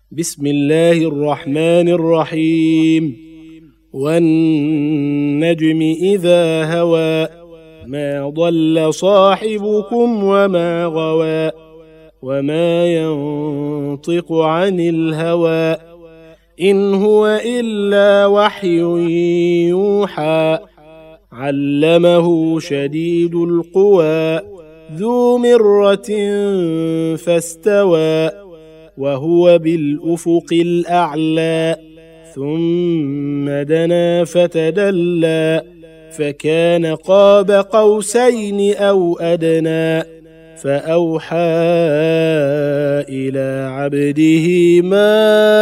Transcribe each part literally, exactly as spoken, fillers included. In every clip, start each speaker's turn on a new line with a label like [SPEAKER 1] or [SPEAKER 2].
[SPEAKER 1] بسم الله الرحمن الرحيم. والنجم إذا هوى ما ضل صاحبكم وما غوى وما ينطق عن الهوى إن هو إلا وحي يوحى علمه شديد القوى ذو مرة فاستوى وهو بالأفق الأعلى ثم دنا فتدلى فكان قاب قوسين أو أدنى فأوحى إلى عبده ما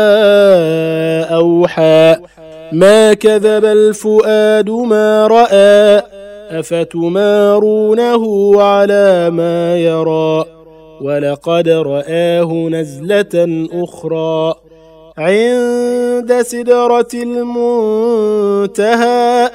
[SPEAKER 1] أوحى ما كذب الفؤاد ما رأى أفتمارونه على ما يرى ولقد رآه نزلة أخرى عند سدرة المنتهى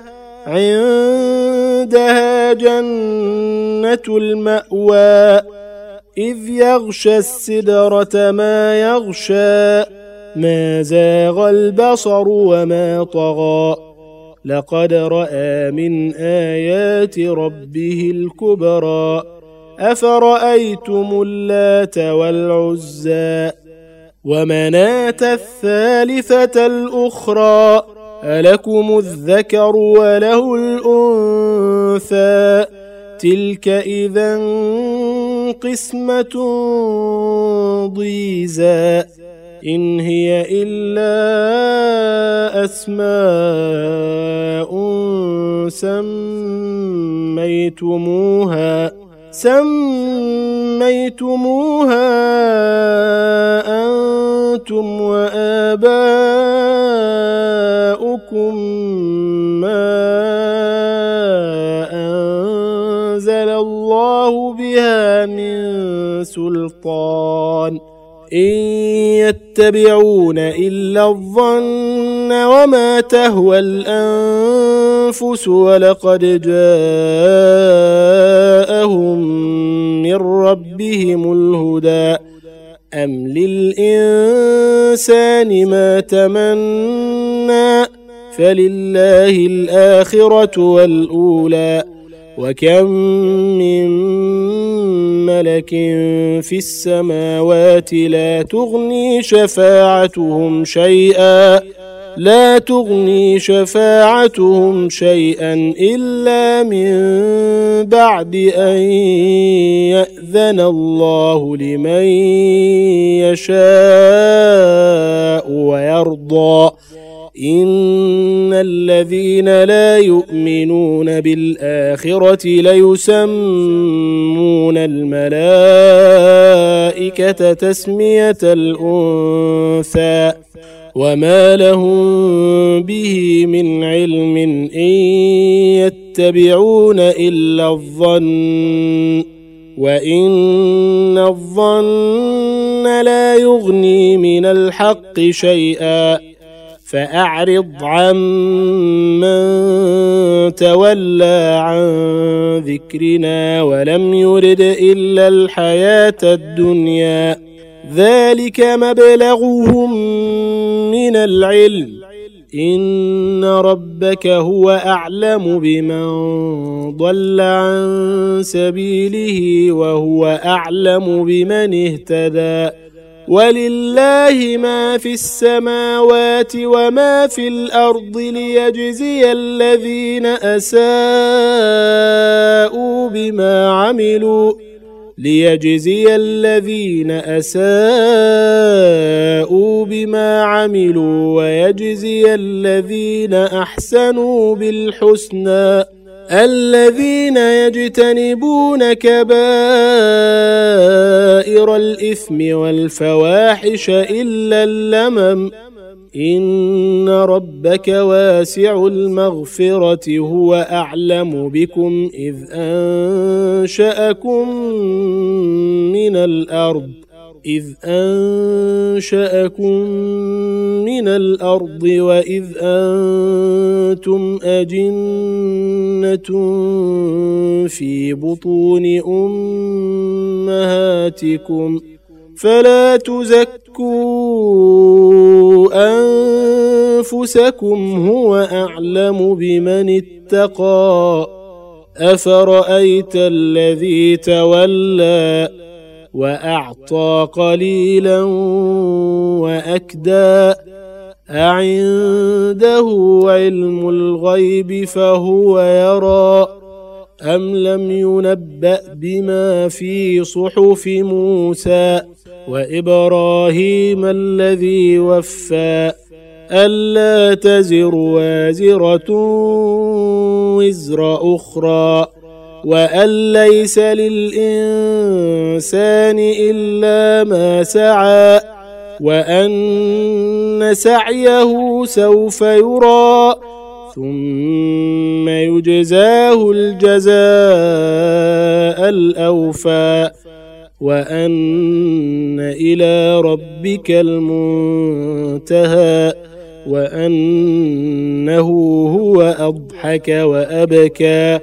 [SPEAKER 1] عندها جنة المأوى إذ يغشى السدرة ما يغشى ما زاغ البصر وما طغى لقد رأى من آيات ربه الكبرى أفرأيتم اللات والعزى ومناة الثالثة الأخرى ألكم الذكر وله الأنثى تلك إذا قسمة ضيزى إن هي إلا أسماء سميتموها سميتموها أنتم وآباؤكم ما أنزل الله بها من سلطان إن يتبعون إلا الظن وما تهوى الأنفس ولقد جاءهم من ربهم الهدى أم للإنسان ما تمنى فلله الآخرة والأولى وكم من ملك في السماوات لا تغني شفاعتهم شيئا لا تغني شفاعتهم شيئا إلا من بعد أن يأذن الله لمن يشاء ويرضى إن الذين لا يؤمنون بالآخرة ليسمون الملائكة تسمية الأنثى وما لهم به من علم إن يتبعون إلا الظن وإن الظن لا يغني من الحق شيئا فأعرض عمن تولى عن ذكرنا ولم يرد إلا الحياة الدنيا ذلك مبلغهم من العلم إن ربك هو أعلم بمن ضل عن سبيله وهو أعلم بمن اهتدى ولله ما في السماوات وما في الأرض ليجزي الذين أساءوا بما عملوا ليجزي الذين أساءوا بما عملوا ويجزي الذين أحسنوا بالحسنى الذين يجتنبون كبائر الإثم والفواحش إلا اللمم إن ربك واسع المغفرة هو أعلم بكم إذ أنشأكم من الأرض إذ أنشأكم من الأرض وإذ أنتم أجنة في بطون أمهاتكم فلا تزكوا أنفسكم هو أعلم بمن اتقى أفرأيت الذي تولى وأعطى قليلا وأكدى أعنده علم الغيب فهو يرى أم لم ينبأ بما في صحف موسى وإبراهيم الذي وفى ألا تزر وازرة وزر أخرى وأن ليس للإنسان إلا ما سعى وأن سعيه سوف يرى ثم يجزاه الجزاء الأوفى وأن إلى ربك المنتهى وأنه هو أضحك وأبكى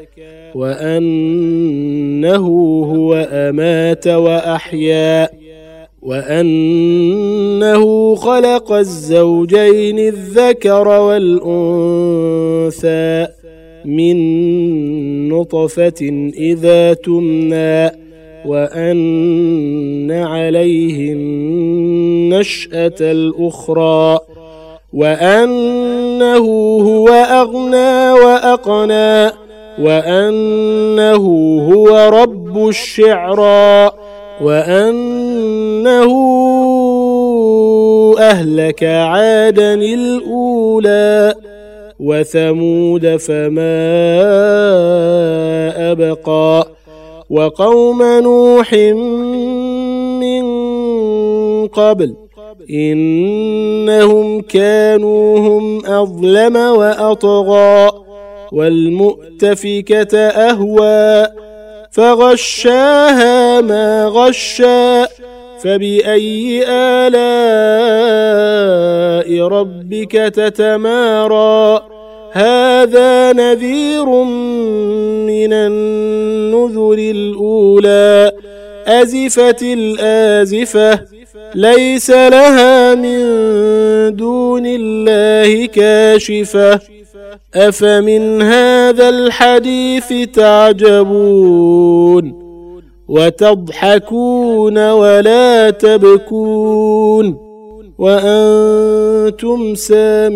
[SPEAKER 1] وأنه هو أمات وأحيا وأنه خلق الزوجين الذكر والأنثى من نطفة إذا تمنى وأن عليه النشأة الأخرى وأنه هو أغنى وأقنى وأنه هو رب الشعرى وأنه أهلك عادا الأولى وثمود فما أبقى وقوم نوح من قبل إنهم كانوا هم أظلم وأطغى والمؤتفكة أهوى فغشاها ما غشى فبأي آلاء ربك تتمارى هذا نذير من النذر الأولى أزفت الآزفة ليس لها من دون الله كاشفة أفمن هذا الحديث تعجبون وتضحكون ولا تبكون وأنتم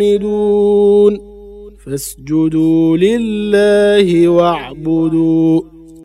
[SPEAKER 1] سامدون فاسجدوا لله واعبدوا